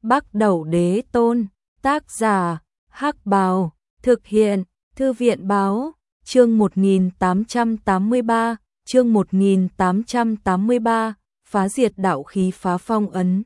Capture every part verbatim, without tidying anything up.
Bắc Đẩu Đế Tôn, tác giả, Hắc Bào, thực hiện, Thư viện Báo, chương một nghìn tám trăm tám mươi ba, chương một nghìn tám trăm tám mươi ba, phá diệt đạo khí phá phong ấn.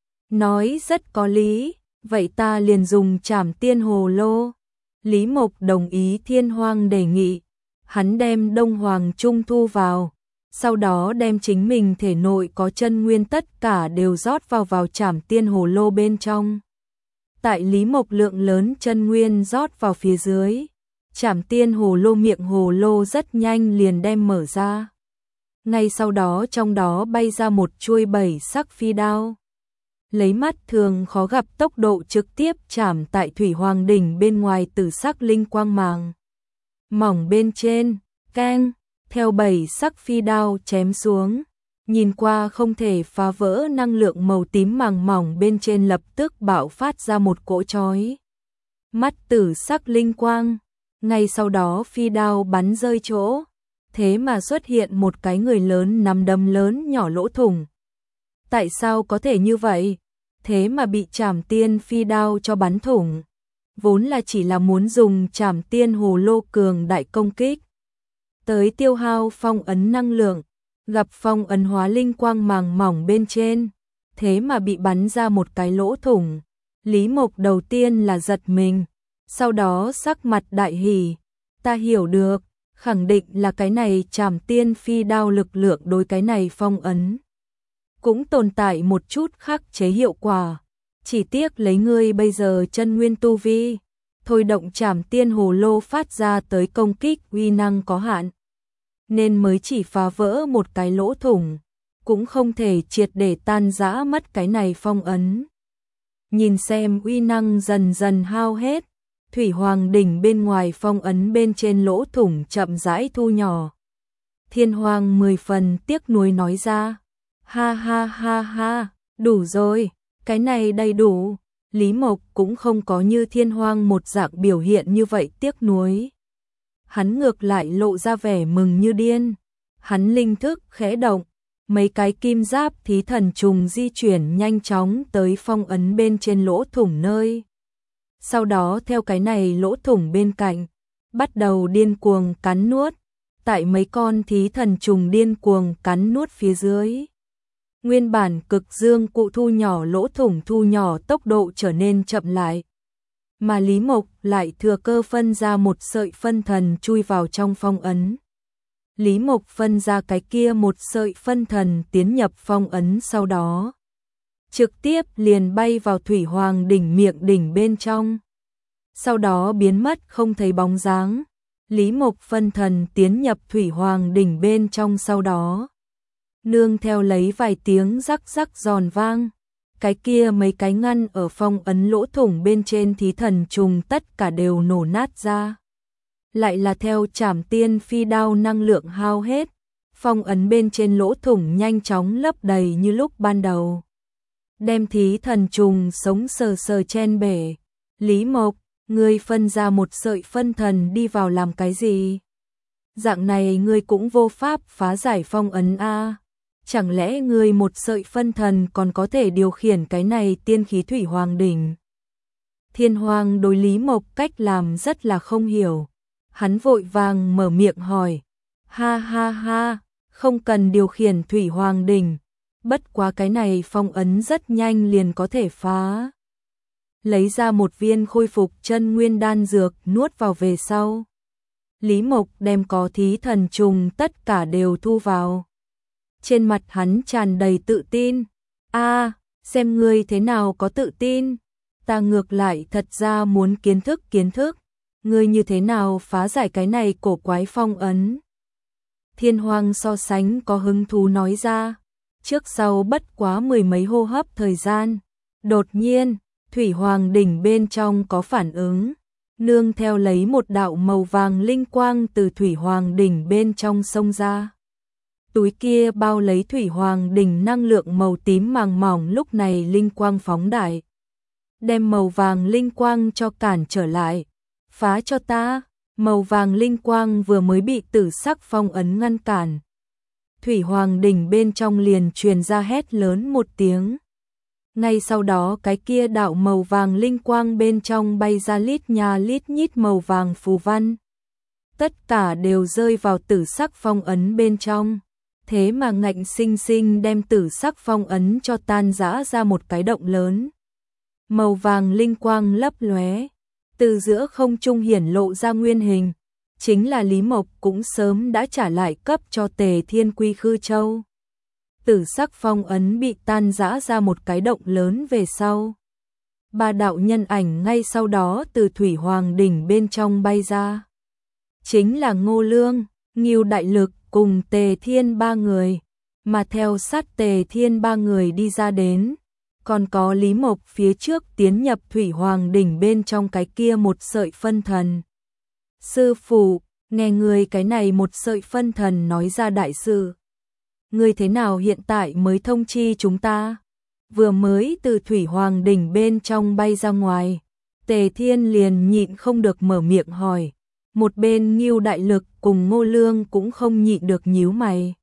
Nói rất có lý, vậy ta liền dùng Trảm Tiên Hồ Lô. Lý Mộc đồng ý Thiên Hoang đề nghị, hắn đem Đông Hoàng Trung thu vào, sau đó đem chính mình thể nội có chân nguyên tất cả đều rót vào vào Trảm Tiên Hồ Lô bên trong. Tại Lý Mộc lượng lớn chân nguyên rót vào phía dưới, Trảm Tiên Hồ Lô miệng hồ lô rất nhanh liền đem mở ra. Ngay sau đó trong đó bay ra một chuôi bảy sắc phi đao. Lấy mắt thường khó gặp tốc độ trực tiếp chạm tại Thủy Hoàng đỉnh bên ngoài tử sắc linh quang màng mỏng bên trên, keng, theo bảy sắc phi đao chém xuống, nhìn qua không thể phá vỡ năng lượng màu tím màng mỏng bên trên lập tức bạo phát ra một cỗ chói mắt tử sắc linh quang. Ngay sau đó phi đao bắn rơi chỗ, thế mà xuất hiện một cái người lớn nắm đấm lớn nhỏ lỗ thủng. Tại sao có thể như vậy? Thế mà bị Trảm Tiên phi đao cho bắn thủng. Vốn là chỉ là muốn dùng Trảm Tiên Hồ Lô cường đại công kích, tới tiêu hao phong ấn năng lượng, gặp phong ấn hóa linh quang màng mỏng bên trên, thế mà bị bắn ra một cái lỗ thủng. Lý Mộc đầu tiên là giật mình, sau đó sắc mặt đại hỉ, ta hiểu được, khẳng định là cái này Trảm Tiên phi đao lực lượng đối cái này phong ấn cũng tồn tại một chút khắc chế hiệu quả, chỉ tiếc lấy ngươi bây giờ chân nguyên tu vi, thôi động Trảm Tiên Hồ Lô phát ra tới công kích uy năng có hạn, nên mới chỉ phá vỡ một cái lỗ thủng, cũng không thể triệt để tan rã mất cái này phong ấn. Nhìn xem uy năng dần dần hao hết, Thủy Hoàng đỉnh bên ngoài phong ấn bên trên lỗ thủng chậm rãi thu nhỏ. Thiên Hoàng mười phần tiếc nuối nói ra, ha ha ha ha, đủ rồi, cái này đầy đủ. Lý Mộc cũng không có như Thiên Hoang một dạng biểu hiện như vậy tiếc nuối. Hắn ngược lại lộ ra vẻ mừng như điên. Hắn linh thức khẽ động, mấy cái kim giáp thí thần trùng di chuyển nhanh chóng tới phong ấn bên trên lỗ thủng nơi. Sau đó theo cái này lỗ thủng bên cạnh, bắt đầu điên cuồng cắn nuốt. Tại mấy con thí thần trùng điên cuồng cắn nuốt phía dưới, nguyên bản cực dương cụ thu nhỏ lỗ thủng thu nhỏ tốc độ trở nên chậm lại. Mà Lý Mộc lại thừa cơ phân ra một sợi phân thần chui vào trong phong ấn. Lý Mộc phân ra cái kia một sợi phân thần tiến nhập phong ấn, sau đó trực tiếp liền bay vào Thủy Hoàng đỉnh miệng đỉnh bên trong. Sau đó biến mất không thấy bóng dáng. Lý Mộc phân thần tiến nhập Thủy Hoàng đỉnh bên trong, sau đó nương theo lấy vài tiếng rắc rắc giòn vang, cái kia mấy cái ngăn ở phong ấn lỗ thủng bên trên thí thần trùng tất cả đều nổ nát ra. Lại là theo Trảm Tiên phi đao năng lượng hao hết, phong ấn bên trên lỗ thủng nhanh chóng lấp đầy như lúc ban đầu, đem thí thần trùng sống sờ sờ chen bể. Lý Mộc, ngươi phân ra một sợi phân thần đi vào làm cái gì? Dạng này ngươi cũng vô pháp phá giải phong ấn a? Chẳng lẽ ngươi một sợi phân thần còn có thể điều khiển cái này tiên khí Thủy Hoàng đỉnh? Thiên Hoang đối Lý Mộc cách làm rất là không hiểu. Hắn vội vàng mở miệng hỏi, ha ha ha, không cần điều khiển Thủy Hoàng đỉnh, bất quá cái này phong ấn rất nhanh liền có thể phá. Lấy ra một viên khôi phục chân nguyên đan dược nuốt vào về sau, Lý Mộc đem có thí thần trùng tất cả đều thu vào. Trên mặt hắn tràn đầy tự tin. A, xem ngươi thế nào có tự tin. Ta ngược lại thật ra muốn kiến thức kiến thức. Ngươi như thế nào phá giải cái này cổ quái phong ấn? Thiên Hoang so sánh có hứng thú nói ra. Trước sau bất quá mười mấy hô hấp thời gian, đột nhiên, Thủy Hoàng đỉnh bên trong có phản ứng. Nương theo lấy một đạo màu vàng linh quang từ Thủy Hoàng đỉnh bên trong xông ra. Túi kia bao lấy Thủy Hoàng đỉnh năng lượng màu tím màng mỏng lúc này linh quang phóng đại, đem màu vàng linh quang cho cản trở lại. Phá cho ta! Màu vàng linh quang vừa mới bị tử sắc phong ấn ngăn cản, Thủy Hoàng đỉnh bên trong liền truyền ra hét lớn một tiếng. Ngay sau đó cái kia đạo màu vàng linh quang bên trong bay ra lít nha lít nhít màu vàng phù văn. Tất cả đều rơi vào tử sắc phong ấn bên trong. Thế mà ngạnh sinh sinh đem tử sắc phong ấn cho tan rã ra một cái động lớn. Màu vàng linh quang lấp lóe, từ giữa không trung hiển lộ ra nguyên hình. Chính là Lý Mộc cũng sớm đã trả lại cấp cho Tề Thiên Quy Khư Châu. Tử sắc phong ấn bị tan rã ra một cái động lớn về sau. Ba đạo nhân ảnh ngay sau đó từ Thủy Hoàng đỉnh bên trong bay ra. Chính là Ngô Lương, Ngưu Đại Lực cùng Tề Thiên ba người. Mà theo sát Tề Thiên ba người đi ra đến, còn có Lý Mộc phía trước tiến nhập Thủy Hoàng đỉnh bên trong cái kia một sợi phân thần. Sư phụ, nghe người cái này một sợi phân thần nói ra đại sự. Ngươi thế nào hiện tại mới thông chi chúng ta? Vừa mới từ Thủy Hoàng đỉnh bên trong bay ra ngoài, Tề Thiên liền nhịn không được mở miệng hỏi. Một bên Ngưu Đại Lực cùng Ngô Lương cũng không nhịn được nhíu mày.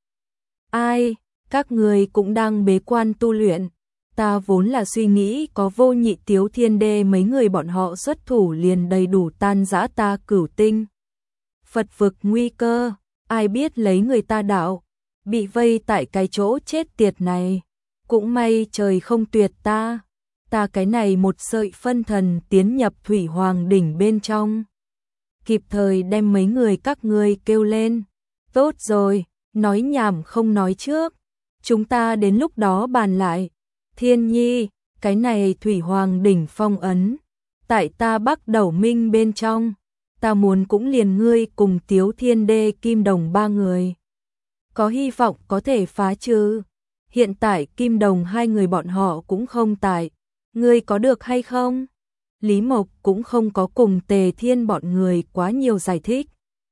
Ai, các người cũng đang bế quan tu luyện. Ta vốn là suy nghĩ có Vô Nhị Tiếu Thiên Đê mấy người bọn họ xuất thủ liền đầy đủ tan rã ta Cửu Tinh Phật vực nguy cơ, ai biết lấy người ta đạo, bị vây tại cái chỗ chết tiệt này. Cũng may trời không tuyệt ta, ta cái này một sợi phân thần tiến nhập Thủy Hoàng đỉnh bên trong. Kịp thời đem mấy người các ngươi kêu lên. Tốt rồi, nói nhảm không nói trước, chúng ta đến lúc đó bàn lại. Thiên Nhi, cái này Thủy Hoàng đỉnh phong ấn, tại ta Bắc Đẩu Minh bên trong, ta muốn cũng liền ngươi cùng Tiếu Thiên Đê Kim Đồng ba người. Có hy vọng có thể phá trừ. Hiện tại Kim Đồng hai người bọn họ cũng không tại, ngươi có được hay không? Lý Mộc cũng không có cùng Tề Thiên bọn người quá nhiều giải thích.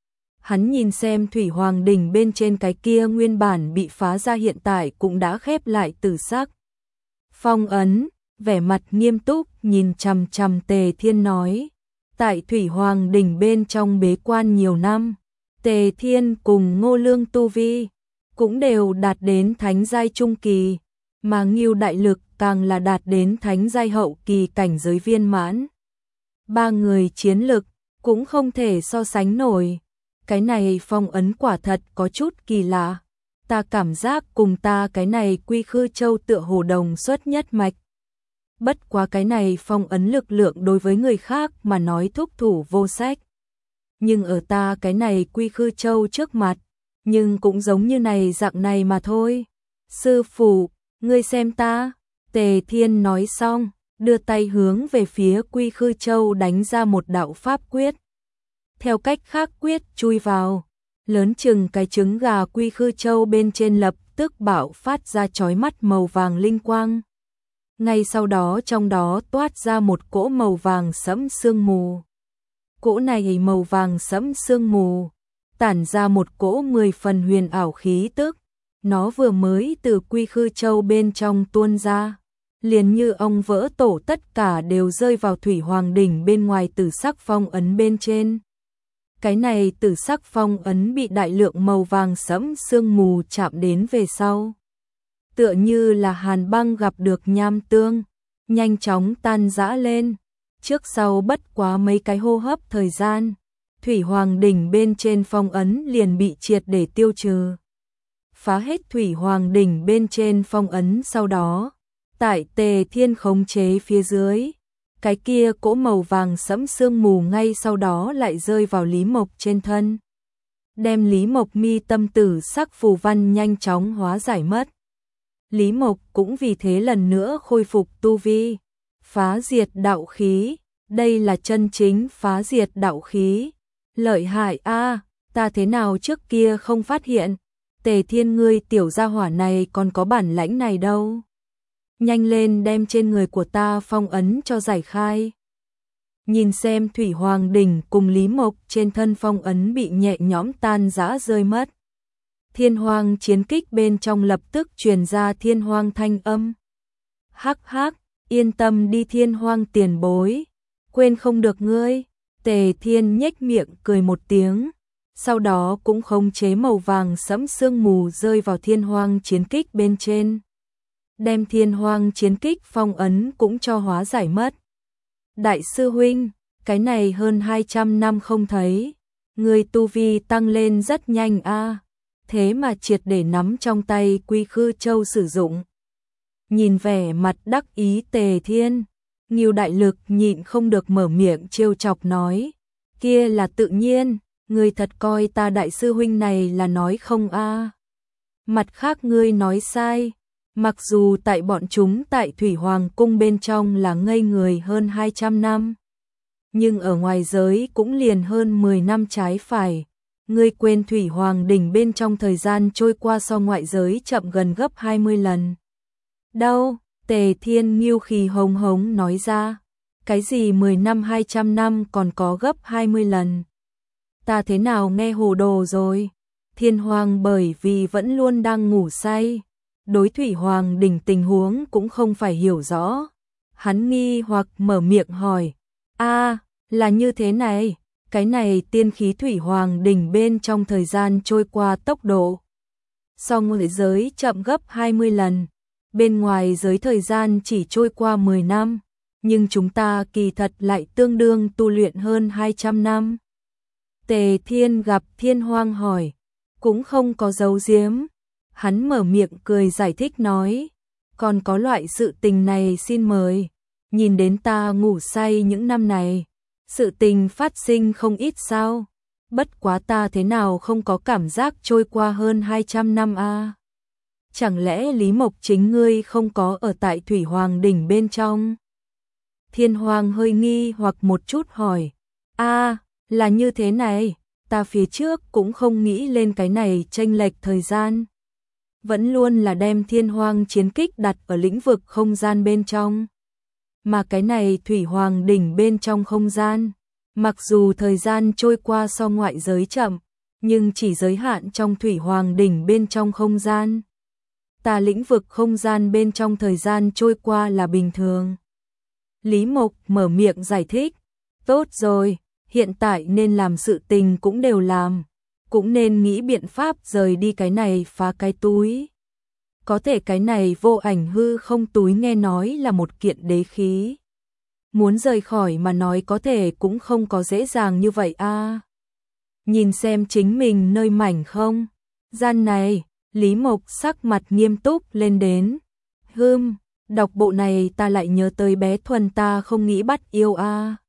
Hắn nhìn xem Thủy Hoàng đỉnh bên trên cái kia nguyên bản bị phá ra hiện tại cũng đã khép lại tử sắc phong ấn, vẻ mặt nghiêm túc nhìn chằm chằm Tề Thiên nói. Tại Thủy Hoàng đỉnh bên trong bế quan nhiều năm, Tề Thiên cùng Ngô Lương tu vi cũng đều đạt đến thánh giai trung kỳ, mà Ngưu Đại Lực càng là đạt đến thánh giai hậu kỳ cảnh giới viên mãn. Ba người chiến lực cũng không thể so sánh nổi. Cái này phong ấn quả thật có chút kỳ lạ. Ta cảm giác cùng ta cái này Quy Khư Châu tựa hồ đồng xuất nhất mạch. Bất quá cái này phong ấn lực lượng đối với người khác mà nói thúc thủ vô sách. Nhưng ở ta cái này Quy Khư Châu trước mặt, nhưng cũng giống như này dạng này mà thôi. Sư phụ, ngươi xem ta. Tề Thiên nói xong, đưa tay hướng về phía Quy Khư Châu đánh ra một đạo pháp quyết. Theo cách khác quyết chui vào, lớn chừng cái trứng gà Quy Khư Châu bên trên lập tức bạo phát ra chói mắt màu vàng linh quang. Ngay sau đó trong đó toát ra một cỗ màu vàng sẫm sương mù. Cỗ này màu vàng sẫm sương mù tản ra một cỗ mười phần huyền ảo khí tức. Nó vừa mới từ Quy Khư Châu bên trong tuôn ra, liền như ong vỡ tổ, tất cả đều rơi vào Thủy Hoàng đỉnh bên ngoài tử sắc phong ấn bên trên. Cái này tử sắc phong ấn bị đại lượng màu vàng sẫm sương mù chạm đến về sau, tựa như là hàn băng gặp được nham tương, nhanh chóng tan rã lên. Trước sau bất quá mấy cái hô hấp thời gian, Thủy Hoàng đỉnh bên trên phong ấn liền bị triệt để tiêu trừ. Phá hết Thủy Hoàng đỉnh bên trên phong ấn sau đó, tại Tề Thiên khống chế phía dưới, cái kia cỗ màu vàng sẫm sương mù ngay sau đó lại rơi vào Lý Mộc trên thân, đem Lý Mộc mi tâm tử sắc phù văn nhanh chóng hóa giải mất. Lý Mộc cũng vì thế lần nữa khôi phục tu vi. Phá diệt đạo khí, đây là chân chính phá diệt đạo khí. Lợi hại a, ta thế nào trước kia không phát hiện. Tề Thiên ngươi tiểu gia hỏa này còn có bản lãnh này đâu. Nhanh lên đem trên người của ta phong ấn cho giải khai. Nhìn xem Thủy Hoàng đỉnh cùng Lý Mộc trên thân phong ấn bị nhẹ nhõm tan rã rơi mất. Thiên Hoang chiến kích bên trong lập tức truyền ra Thiên Hoang thanh âm. Hắc hắc, yên tâm đi Thiên Hoang tiền bối, quên không được ngươi. Tề Thiên nhếch miệng cười một tiếng, sau đó cũng khống chế màu vàng sẫm sương mù rơi vào Thiên Hoang chiến kích bên trên. đem Thiên Hoang chiến kích phong ấn cũng cho hóa giải mất. Đại sư huynh, cái này hơn hai trăm năm không thấy, người tu vi tăng lên rất nhanh a, thế mà triệt để nắm trong tay Quy Khư Châu sử dụng. Nhìn vẻ mặt đắc ý Tề Thiên, Ngưu Đại Lực nhịn không được mở miệng trêu chọc nói, kia là tự nhiên, ngươi thật coi ta đại sư huynh này là nói không a? Mặt khác ngươi nói sai, mặc dù tại bọn chúng tại Thủy Hoàng cung bên trong là ngây người hơn hai trăm năm, nhưng ở ngoài giới cũng liền hơn mười năm trái phải. Ngươi quên Thủy Hoàng đỉnh bên trong thời gian trôi qua so ngoại giới chậm gần gấp hai mươi lần. Đâu? Tề Thiên Ngưu khí hống hống nói ra. Cái gì mười năm hai trăm năm còn có gấp hai mươi lần? Ta thế nào nghe hồ đồ rồi? Thiên Hoàng bởi vì vẫn luôn đang ngủ say, đối Thủy Hoàng đỉnh tình huống cũng không phải hiểu rõ. Hắn nghi hoặc mở miệng hỏi, a, là như thế này, cái này tiên khí Thủy Hoàng đỉnh bên trong thời gian trôi qua tốc độ so ngoại giới chậm gấp hai mươi lần, bên ngoài giới thời gian chỉ trôi qua mười năm, nhưng chúng ta kỳ thật lại tương đương tu luyện hơn hai trăm năm. Tề Thiên gặp Thiên Hoang hỏi, cũng không có giấu giếm, hắn mở miệng cười giải thích nói, còn có loại sự tình này xin mời, nhìn đến ta ngủ say những năm này, sự tình phát sinh không ít sao, bất quá ta thế nào không có cảm giác trôi qua hơn hai trăm năm a? À? Chẳng lẽ Lý Mộc chính ngươi không có ở tại Thủy Hoàng đỉnh bên trong? Thiên Hoàng hơi nghi hoặc một chút hỏi, a, à, là như thế này, ta phía trước cũng không nghĩ lên cái này chênh lệch thời gian. Vẫn luôn là đem Thiên Hoang chiến kích đặt ở lĩnh vực không gian bên trong. Mà cái này Thủy Hoàng đỉnh bên trong không gian, mặc dù thời gian trôi qua so ngoại giới chậm, nhưng chỉ giới hạn trong Thủy Hoàng đỉnh bên trong không gian. Ta lĩnh vực không gian bên trong thời gian trôi qua là bình thường. Lý Mộc mở miệng giải thích, tốt rồi, hiện tại nên làm sự tình cũng đều làm, cũng nên nghĩ biện pháp rời đi cái này phá cái túi. Có thể cái này vô ảnh hư không túi nghe nói là một kiện đế khí. Muốn rời khỏi mà nói có thể cũng không có dễ dàng như vậy a. À. Nhìn xem chính mình nơi mảnh không gian này, Lý Mộc sắc mặt nghiêm túc lên đến. Hừm, đọc bộ này ta lại nhớ tới bé Thuần ta không nghĩ bắt yêu a. À.